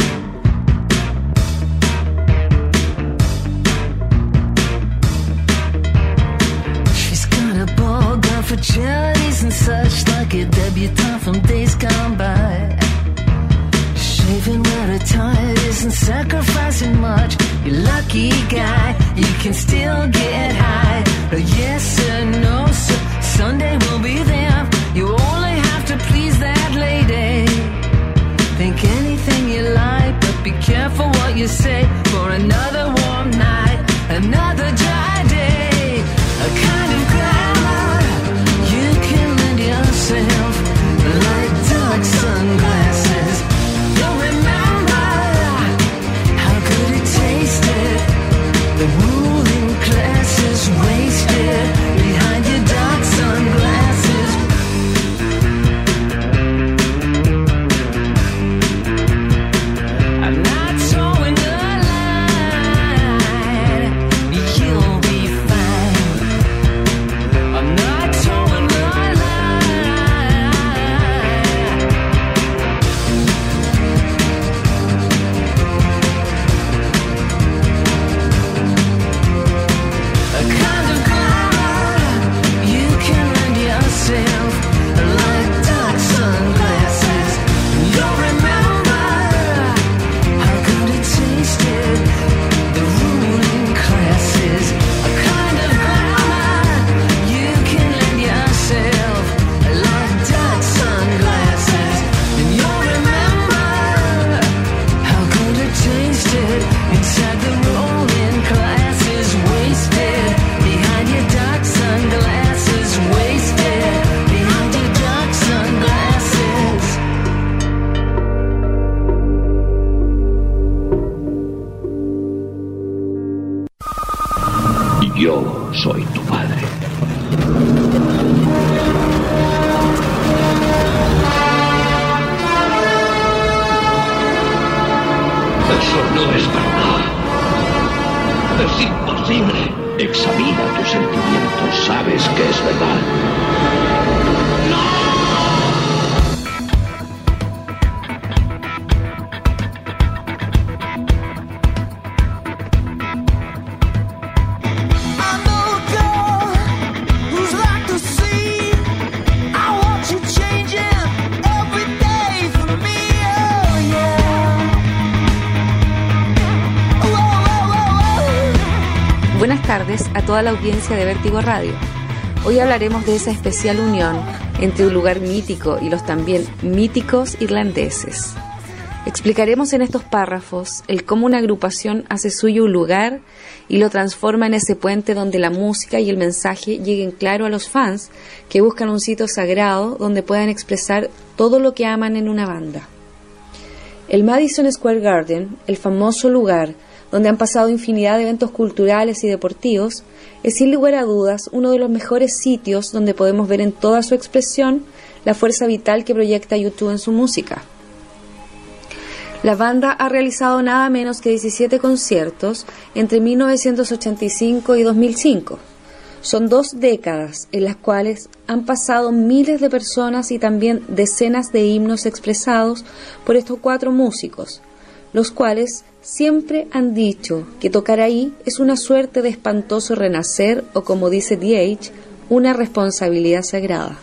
She's got a ball gown for charities and such, like a debutante from days gone by. Shaving where her tired isn't sacrificing much. You lucky guy, you can still get high. Oh, yes sir, no sir, Sunday will be there. You only have to please that lady. Think anything you like, but be careful what you say. For another warm night, another dry day, a kind of glamour you can lend yourself, like dark sunglasses. You'll remember how good it tasted. The ruling classes wasted behind your dark sunglasses. I'm not towing the line, you'll be fine. I'm not towing the line. A kind of glamour you can lend yourself, like dark sunglasses. You'll remember how good it tasted. The ruling classes. A kind of glamour you can lend yourself, like dark sunglasses. And you'll remember how good it tasted inside the ruling classes. Wasted behind your dark sunglasses. Wasted behind your dark sunglasses. Yo soy tu padre. Eso no es verdad. Es imposible. Examina tus sentimientos. Sabes que es verdad. I know a girl who's like the sea. I want you changing every day for me. Oh yeah. Oh, oh, oh, oh. Buenas tardes a toda la audiencia de Vértigo Radio. Hoy hablaremos de esa especial unión entre un lugar mítico y los también míticos irlandeses. Explicaremos en estos párrafos el cómo una agrupación hace suyo un lugar y lo transforma en ese puente donde la música y el mensaje lleguen claro a los fans que buscan un sitio sagrado donde puedan expresar todo lo que aman en una banda. El Madison Square Garden, el famoso lugar donde han pasado infinidad de eventos culturales y deportivos, es sin lugar a dudas uno de los mejores sitios donde podemos ver en toda su expresión la fuerza vital que proyecta U dos en su música. La banda ha realizado nada menos que diecisiete conciertos entre mil novecientos ochenta y cinco y dos mil cinco. Son dos décadas en las cuales han pasado miles de personas y también decenas de himnos expresados por estos cuatro músicos, los cuales siempre han dicho que tocar ahí es una suerte de espantoso renacer o, como dice The Edge, una responsabilidad sagrada.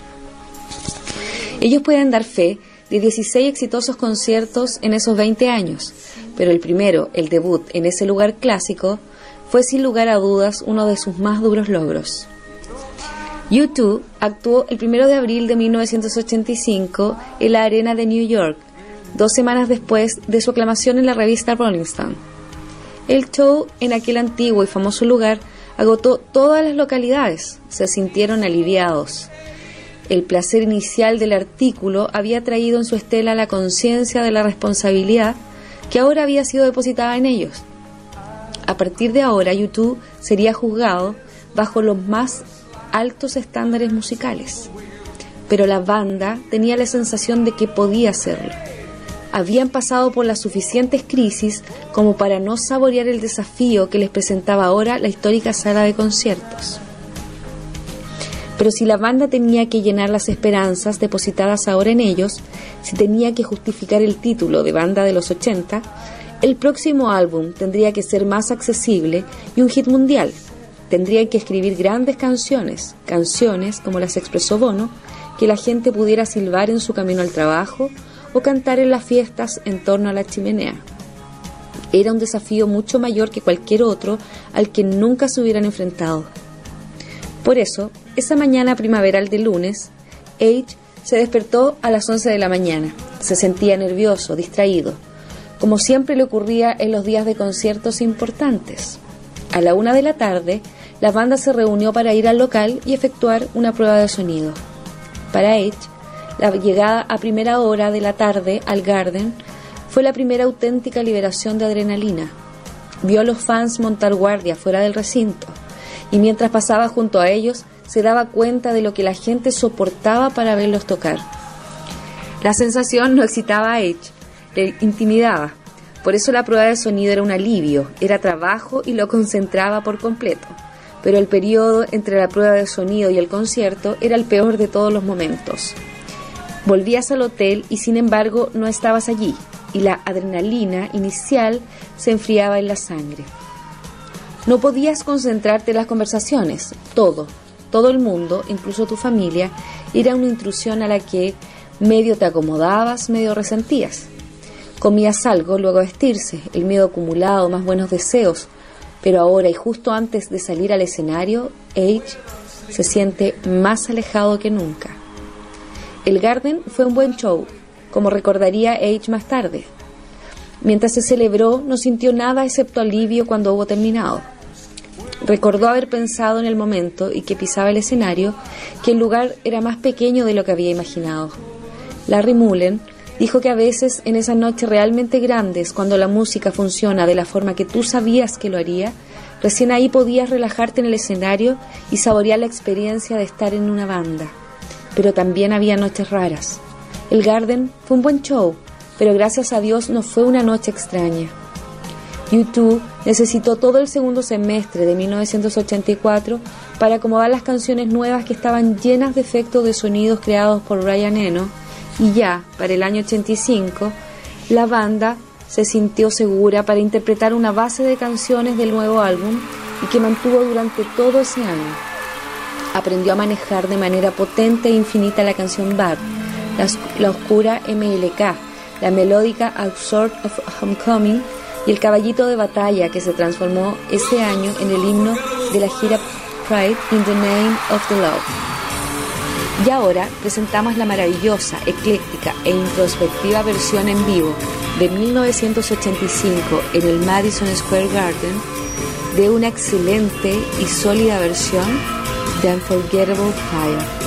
Ellos pueden dar fe de dieciséis exitosos conciertos en esos veinte años, pero el primero, el debut en ese lugar clásico, fue sin lugar a dudas uno de sus más duros logros. U dos actuó el primero de abril de mil novecientos ochenta y cinco en la arena de New York, dos semanas después de su aclamación en la revista Rolling Stone. El show en aquel antiguo y famoso lugar agotó todas las localidades, se sintieron aliviados. El placer inicial del artículo había traído en su estela la conciencia de la responsabilidad que ahora había sido depositada en ellos. A partir de ahora, U dos sería juzgado bajo los más altos estándares musicales. Pero la banda tenía la sensación de que podía hacerlo. Habían pasado por las suficientes crisis como para no saborear el desafío que les presentaba ahora la histórica sala de conciertos. Pero si la banda tenía que llenar las esperanzas depositadas ahora en ellos, si tenía que justificar el título de banda de los ochenta, el próximo álbum tendría que ser más accesible y un hit mundial. Tendrían que escribir grandes canciones, canciones, como las expresó Bono, que la gente pudiera silbar en su camino al trabajo o cantar en las fiestas en torno a la chimenea. Era un desafío mucho mayor que cualquier otro al que nunca se hubieran enfrentado. Por eso, esa mañana primaveral de lunes, Edge se despertó a las once de la mañana. Se sentía nervioso, distraído, como siempre le ocurría en los días de conciertos importantes. A la una de la tarde, la banda se reunió para ir al local y efectuar una prueba de sonido. Para Edge, la llegada a primera hora de la tarde al Garden fue la primera auténtica liberación de adrenalina. Vio a los fans montar guardia fuera del recinto y mientras pasaba junto a ellos se daba cuenta de lo que la gente soportaba para verlos tocar. La sensación no excitaba a Edge, le intimidaba. Por eso la prueba de sonido era un alivio, era trabajo y lo concentraba por completo. Pero el periodo entre la prueba de sonido y el concierto era el peor de todos los momentos. Volvías al hotel y sin embargo no estabas allí, y la adrenalina inicial se enfriaba en la sangre. No podías concentrarte en las conversaciones, todo, todo el mundo, incluso tu familia, era una intrusión a la que medio te acomodabas, medio resentías. Comías algo, luego a vestirse, el miedo acumulado, más buenos deseos, pero ahora y justo antes de salir al escenario, Edge se siente más alejado que nunca. El Garden fue un buen show, como recordaría Edge más tarde. Mientras se celebró, no sintió nada excepto alivio cuando hubo terminado. Recordó haber pensado en el momento y que pisaba el escenario que el lugar era más pequeño de lo que había imaginado. Larry Mullen dijo que a veces en esas noches realmente grandes, cuando la música funciona de la forma que tú sabías que lo haría, recién ahí podías relajarte en el escenario y saborear la experiencia de estar en una banda. Pero también había noches raras. El Garden fue un buen show, pero gracias a Dios no fue una noche extraña. U dos necesitó todo el segundo semestre de mil novecientos ochenta y cuatro para acomodar las canciones nuevas que estaban llenas de efectos de sonidos creados por Brian Eno, y ya, para el año ochenta y cinco, la banda se sintió segura para interpretar una base de canciones del nuevo álbum y que mantuvo durante todo ese año. Aprendió a manejar de manera potente e infinita la canción Bad, la, la oscura M L K, la melódica A Sort of Homecoming y el caballito de batalla que se transformó ese año en el himno de la gira Pride in the Name of the Love. Y ahora presentamos la maravillosa, ecléctica e introspectiva versión en vivo de mil novecientos ochenta y cinco en el Madison Square Garden de una excelente y sólida versión de Unforgettable Fire.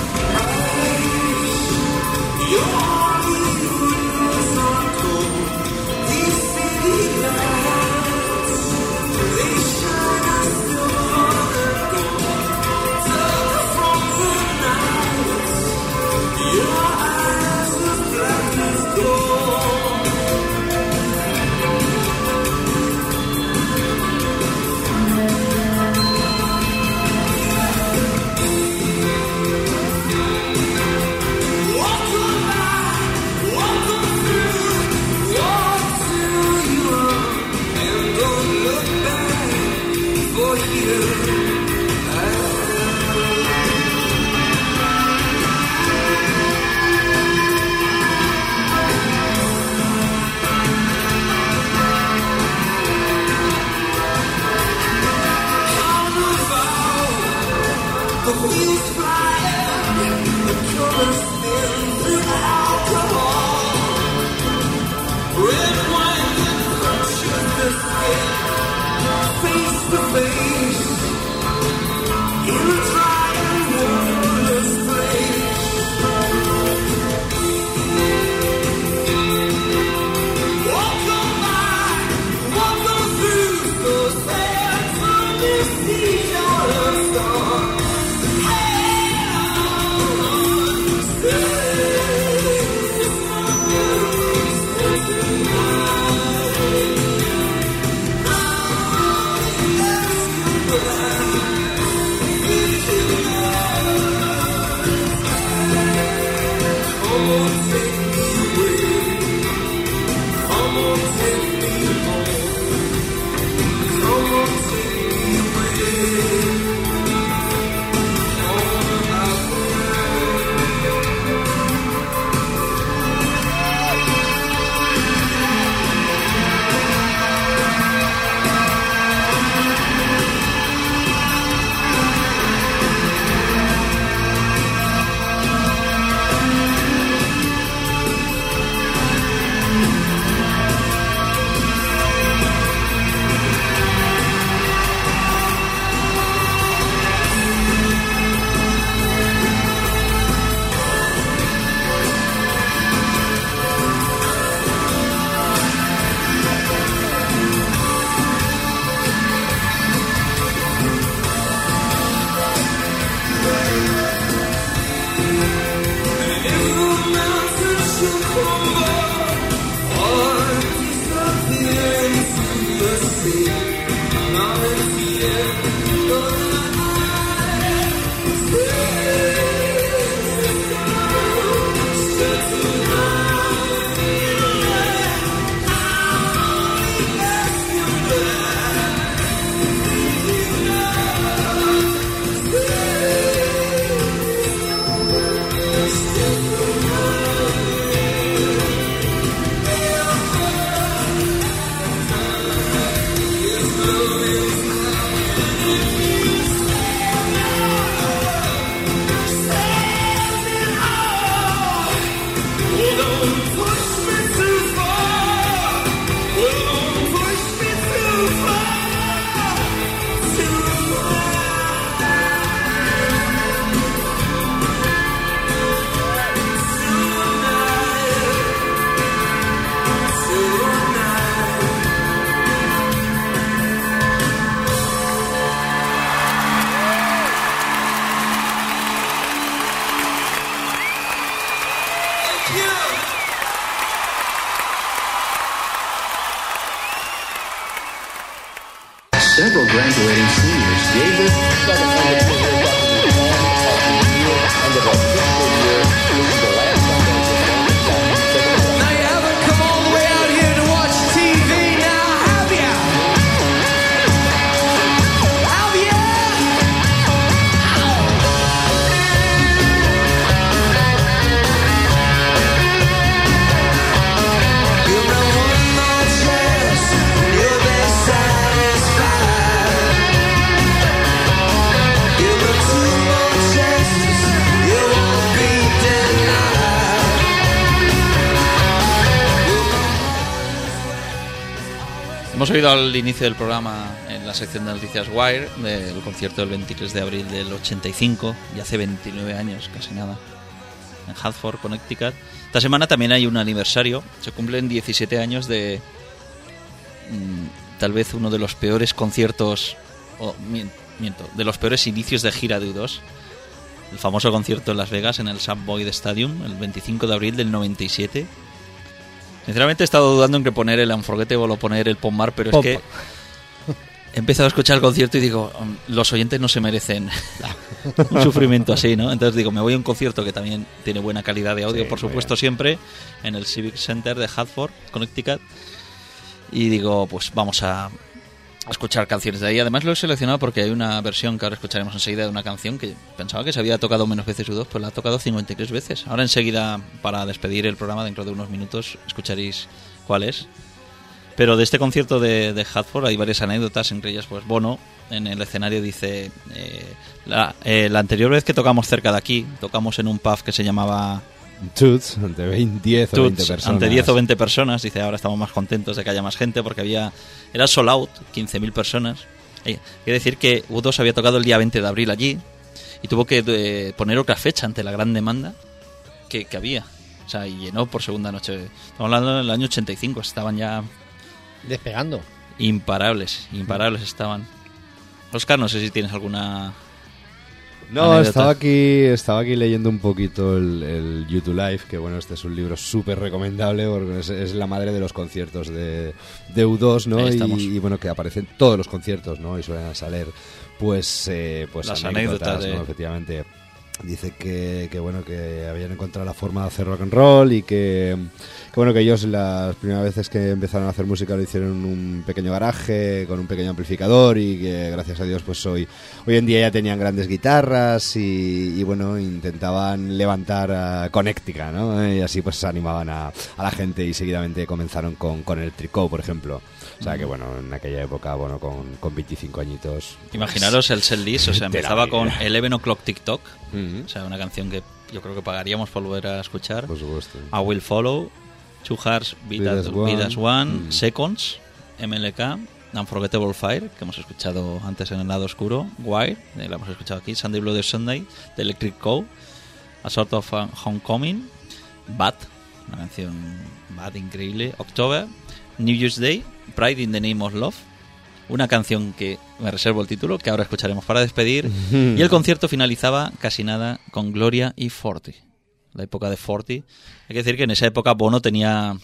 Several graduating seniors gave this Now you haven't come all the way out here to watch T V now, have ya? Have ya? Give me one more chance and you'll be satisfied. hemos oído al inicio del programa en la sección de noticias Wire del concierto del veintitrés de abril del ochenta y cinco, y hace veintinueve años, casi nada, en Hartford, Connecticut. Esta semana también hay un aniversario, se cumplen diecisiete años de mmm, tal vez uno de los peores conciertos, o oh, miento, de los peores inicios de gira de U dos, el famoso concierto en Las Vegas en el Subway Stadium el veinticinco de abril del noventa y siete. Sinceramente he estado dudando en que poner el Unforgettable o poner el Pop Mart, pero Pop. Es que he empezado a escuchar el concierto y digo, los oyentes no se merecen un sufrimiento así, ¿no? Entonces digo, me voy a un concierto que también tiene buena calidad de audio, sí, por supuesto, siempre, en el Civic Center de Hartford, Connecticut, y digo, pues vamos a escuchar canciones de ahí. Además lo he seleccionado porque hay una versión que ahora escucharemos enseguida de una canción que pensaba que se había tocado menos veces U dos, pues la ha tocado cincuenta y tres veces. Ahora enseguida, para despedir el programa dentro de unos minutos, escucharéis cuál es. Pero de este concierto de, de Hartford hay varias anécdotas, entre ellas pues Bono en el escenario dice eh, la, eh, la anterior vez que tocamos cerca de aquí, tocamos en un pub que se llamaba Toots, ante diez o veinte personas. Ante diez o veinte personas, dice, ahora estamos más contentos de que haya más gente porque había era sold out, quince mil personas. Hay que decir que U dos había tocado el día veinte de abril allí y tuvo que eh, poner otra fecha ante la gran demanda que, que había. O sea, y llenó por segunda noche. Estamos hablando del año ochenta y cinco, estaban ya despegando. Imparables, imparables estaban. Oscar, no sé si tienes alguna... No, anécdota. estaba aquí estaba aquí leyendo un poquito el, el U dos Live, que bueno, este es un libro súper recomendable porque es, es la madre de los conciertos de, de U dos, ¿no? Y, y bueno, que aparecen todos los conciertos, ¿no? Y suelen salir pues, eh, pues las anécdotas, anécdotas de... ¿no? Efectivamente. Dice que, que bueno, que habían encontrado la forma de hacer rock and roll y que, que bueno, que ellos las primeras veces que empezaron a hacer música lo hicieron en un pequeño garaje con un pequeño amplificador y que gracias a Dios pues hoy hoy en día ya tenían grandes guitarras y, y bueno, intentaban levantar a Connecticut, ¿no? Y así pues animaban a, a la gente y seguidamente comenzaron con, con el Tricot, por ejemplo. O sea que bueno, en aquella época, bueno, con, con veinticinco añitos... Imaginaros el set list, o sea, empezaba con Eleven O'Clock TikTok, uh-huh. o sea, una canción que yo creo que pagaríamos por volver a escuchar. Por supuesto. I Will Follow, Two Hearts Beat as One, Beat as one mm. Seconds, M L K, Unforgettable Fire, que hemos escuchado antes en el lado oscuro, Wire, eh, la hemos escuchado aquí, Sunday Bloody Sunday, The Electric Co, A Sort of Homecoming, Bad, una canción Bad increíble, October, New Year's Day, Pride in the Name of Love, una canción que me reservo el título, que ahora escucharemos para despedir, y el concierto finalizaba casi nada con Gloria y Forty, la época de Forty. Hay que decir que en esa época Bono tenía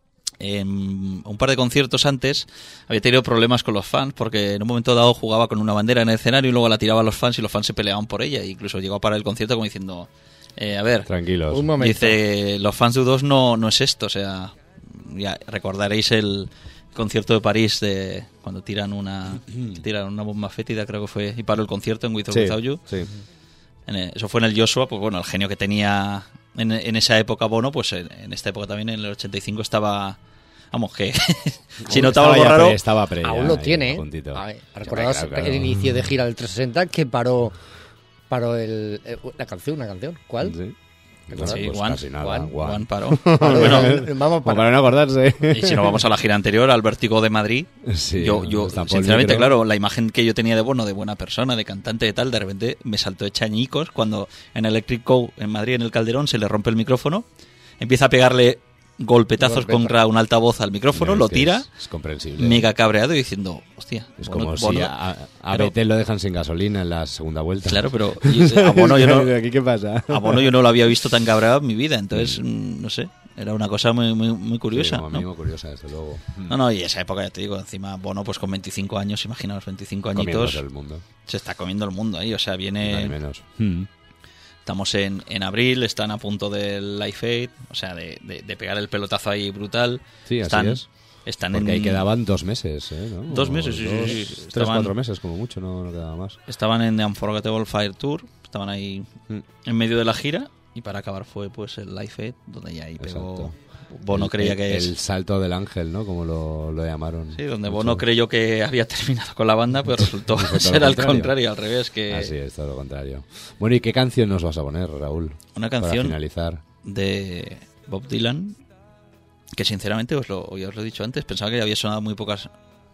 eh, un par de conciertos antes, había tenido problemas con los fans, porque en un momento dado jugaba con una bandera en el escenario y luego la tiraba a los fans y los fans se peleaban por ella, e incluso llegó a parar el concierto como diciendo, eh, a ver, tranquilos, un momento. Dice, los fans de U dos no, no es esto, o sea, ya recordaréis el concierto de París de cuando tiran una tiran una bomba fétida, creo que fue, y paró el concierto en With or sí, Without You. Sí. En el, eso fue en el Joshua, pues bueno, el genio que tenía en, en esa época Bono, pues en, en esta época también, en el ochenta y cinco, estaba... Vamos, que si notaba algo raro... Pre, estaba pre, aún ya, lo tiene. Recordaos claro, claro. el inicio de gira del trescientos sesenta que paró, paró el, el, la canción, una canción. ¿Cuál? Sí. Sí, pues One, casi nada, One, One. One paró. Bueno, vamos para. para no acordarse. Y si nos vamos a la gira anterior, al Vértigo de Madrid, sí, yo, yo sinceramente, claro, la imagen que yo tenía de Bono, de buena persona, de cantante y tal, de repente me saltó hecha añicos cuando en Electric Co en Madrid, en el Calderón, se le rompe el micrófono, empieza a pegarle golpetazos Golpeta. contra un altavoz al micrófono, No, lo es tira, es, es comprensible. mega cabreado y diciendo, hostia, es Bono, como Bono, si a, a pero, Betel lo dejan sin gasolina en la segunda vuelta. Claro, pero y, a Bono yo no, ¿Aquí qué pasa? A Bono yo no lo había visto tan cabreado en mi vida, entonces, mm. no sé, era una cosa muy muy, muy curiosa. Sí, como ¿no? mínimo curiosa, desde luego. No, no, y esa época, ya te digo, encima Bono pues con veinticinco años, imaginaos, veinticinco añitos, el mundo. Se está comiendo el mundo ahí, o sea, viene... Ni menos. Hmm. Estamos en, en abril, están a punto del Live Aid, o sea, de, de, de pegar el pelotazo ahí brutal. Sí, están, así es. Están Porque en... ahí quedaban dos meses, ¿eh? ¿no? Dos meses, sí, dos, sí, sí. Tres, Estaban, cuatro meses como mucho, no, no quedaba más. Estaban en The Unforgettable Fire Tour, estaban ahí mm. en medio de la gira, y para acabar fue pues el Live Aid, donde ya ahí pegó... Exacto. Bono el, creía el, que es... El salto del ángel, ¿no? Como lo, lo llamaron. Sí, donde mucho. Bono creyó que había terminado con la banda, pero resultó ser al contrario, al revés. que Así es, todo lo contrario. Bueno, ¿y qué canción nos vas a poner, Raúl? Una canción para finalizar. De Bob Dylan, que sinceramente os lo, ya os lo he dicho antes, pensaba que había sonado muy pocas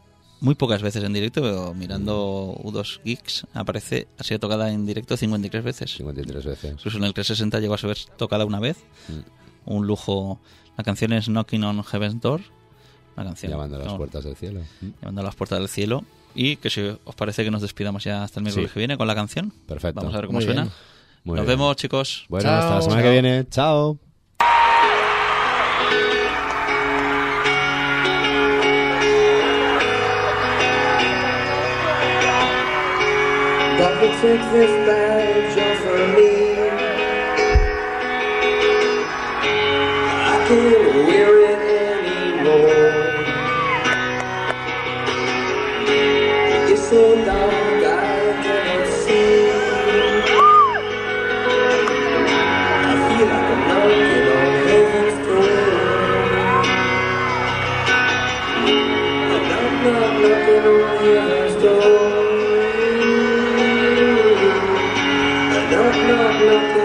muy pocas veces en directo, pero mirando U dos Geeks aparece, ha sido tocada en directo cincuenta y tres veces. cincuenta y tres veces. Incluso en el trescientos sesenta llegó a ser tocada una vez. Mm. Un lujo. La canción es Knocking on Heaven's Door. Una canción. Llamando a las no, puertas del cielo. Llamando a las puertas del cielo. Y que si os parece que nos despidamos ya hasta el miércoles sí. que viene con la canción. Perfecto. Vamos a ver cómo Muy suena. Bien. Muy Nos bien. vemos, chicos. Bueno, Chao. hasta la semana Chao. que viene. Chao. Doctor, take this badge off of me. I can't wear it anymore. It's so dark I cannot see. I feel like I'm knocking on heaven's door. I knock, knock, knocking on heaven's door. Knock, knock, knock.